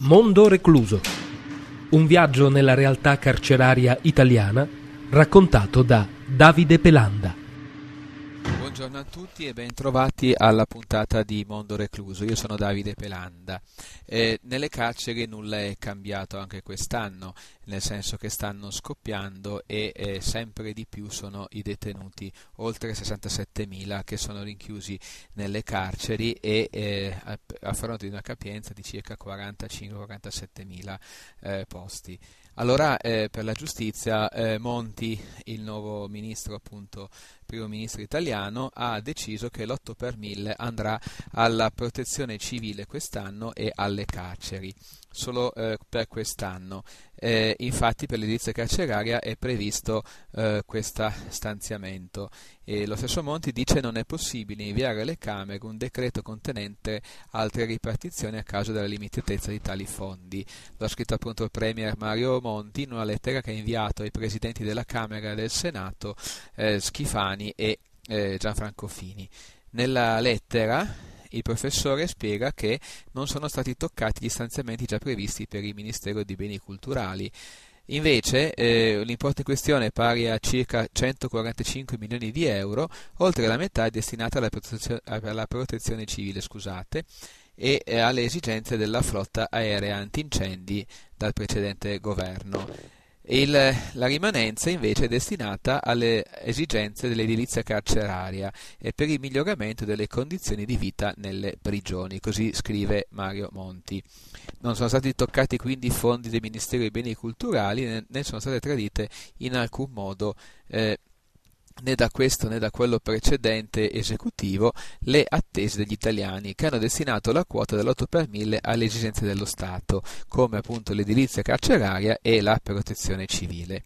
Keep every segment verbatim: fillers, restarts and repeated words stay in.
Mondo recluso. Un viaggio nella realtà carceraria italiana raccontato da Davide Pelanda. Buongiorno a tutti e ben trovati alla puntata di Mondo Recluso. Io sono Davide Pelanda. Eh, nelle carceri nulla è cambiato anche quest'anno, nel senso che stanno scoppiando e eh, sempre di più sono i detenuti, oltre sessantasettemila che sono rinchiusi nelle carceri e eh, a, a fronte di una capienza di circa quarantacinque quarantasettemila eh, posti. Allora eh, per la giustizia eh, Monti, il nuovo ministro, appunto primo ministro italiano, ha deciso che l'otto per mille andrà alla protezione civile quest'anno e alle carceri, solo eh, per quest'anno. Eh, infatti per l'edilizia carceraria è previsto eh, questo stanziamento e lo stesso Monti dice non è possibile inviare alle Camere un decreto contenente altre ripartizioni a causa della limitatezza di tali fondi. Lo ha scritto appunto il Premier Mario Monti in una lettera che ha inviato ai presidenti della Camera e del Senato eh, Schifani e eh, Gianfranco Fini. Nella lettera il professore spiega che non sono stati toccati gli stanziamenti già previsti per il Ministero dei Beni Culturali. Invece eh, l'importo in questione è pari a circa centoquarantacinque milioni di euro, oltre la metà è destinata alla protezione, alla protezione civile scusate, e eh, alle esigenze della flotta aerea antincendi dal precedente governo. Il, la rimanenza invece è destinata alle esigenze dell'edilizia carceraria e per il miglioramento delle condizioni di vita nelle prigioni, così scrive Mario Monti. Non sono stati toccati quindi i fondi del Ministero dei Beni Culturali né, né sono state tradite in alcun modo eh, né da questo né da quello precedente esecutivo le attese degli italiani, che hanno destinato la quota dell'otto per mille alle esigenze dello Stato, come appunto l'edilizia carceraria e la protezione civile.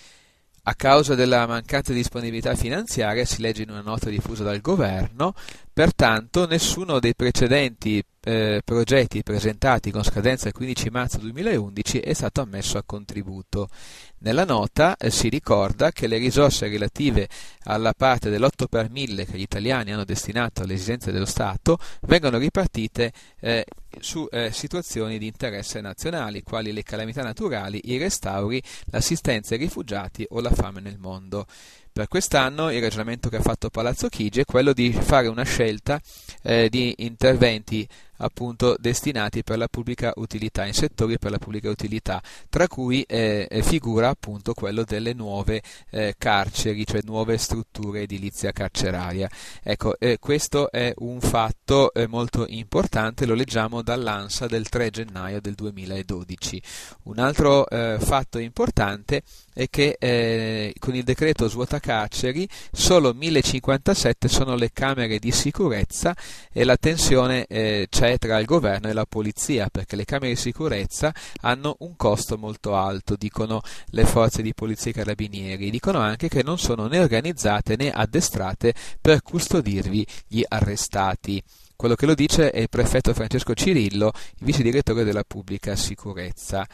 A causa della mancata disponibilità finanziaria, si legge in una nota diffusa dal governo, pertanto nessuno dei precedenti eh, progetti presentati con scadenza il quindici marzo duemilaundici è stato ammesso a contributo. Nella nota eh, si ricorda che le risorse relative alla parte dell'otto per mille che gli italiani hanno destinato alle esigenze dello Stato vengono ripartite eh, su eh, situazioni di interesse nazionali, quali le calamità naturali, i restauri, l'assistenza ai rifugiati o la fame nel mondo. Per quest'anno il ragionamento che ha fatto Palazzo Chigi è quello di fare una scelta eh, di interventi appunto destinati per la pubblica utilità, in settori per la pubblica utilità, tra cui eh, figura appunto quello delle nuove eh, carceri, cioè nuove strutture edilizia carceraria. Ecco, eh, questo è un fatto eh, molto importante, lo leggiamo dall'ANSA del tre gennaio del duemiladodici. Un altro eh, fatto importante è che eh, con il decreto svuota carceri solo mille cinquantasette sono le camere di sicurezza e la tensione eh, c'è tra il governo e la polizia, perché le camere di sicurezza hanno un costo molto alto, dicono le forze di polizia e carabinieri, dicono anche che non sono né organizzate né addestrate per custodirvi gli arrestati. Quello che lo dice è il prefetto Francesco Cirillo, il vice direttore della pubblica sicurezza,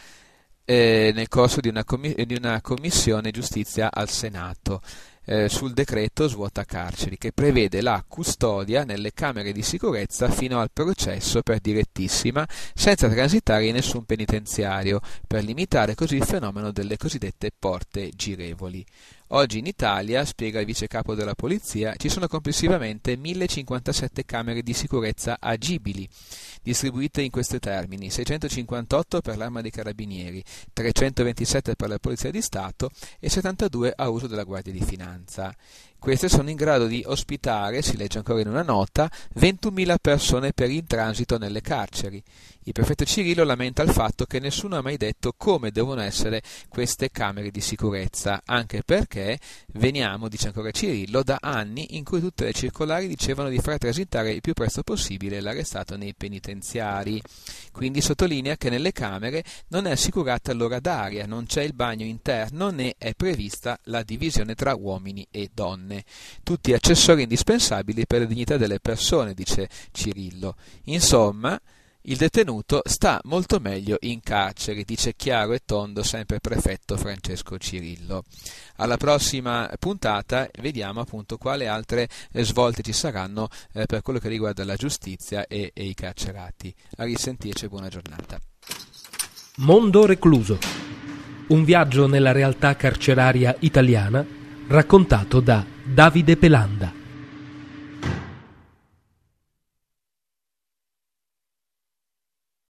eh, nel corso di una, commi- di una commissione giustizia al Senato. Eh, sul decreto svuota carceri, che prevede la custodia nelle camere di sicurezza fino al processo per direttissima, senza transitare in nessun penitenziario, per limitare così il fenomeno delle cosiddette porte girevoli. Oggi in Italia, spiega il vice capo della polizia, ci sono complessivamente mille cinquantasette camere di sicurezza agibili, distribuite in questi termini: seicentocinquantotto per l'Arma dei Carabinieri, trecentoventisette per la Polizia di Stato e settantadue a uso della Guardia di Finanza. Queste sono in grado di ospitare, si legge ancora in una nota, ventunomila persone per in transito nelle carceri. Il prefetto Cirillo lamenta il fatto che nessuno ha mai detto come devono essere queste camere di sicurezza, anche perché veniamo, dice ancora Cirillo, da anni in cui tutte le circolari dicevano di far transitare il più presto possibile l'arrestato nei penitenziari. Quindi sottolinea che nelle camere non è assicurata l'ora d'aria, non c'è il bagno interno né è prevista la divisione tra uomini e donne. Tutti accessori indispensabili per la dignità delle persone, dice Cirillo. Insomma, il detenuto sta molto meglio in carcere, dice chiaro e tondo sempre il prefetto Francesco Cirillo. Alla prossima puntata vediamo appunto quali altre eh, svolte ci saranno eh, per quello che riguarda la giustizia e, e i carcerati. A risentirci e buona giornata. Mondo recluso. Un viaggio nella realtà carceraria italiana raccontato da Davide Pelanda.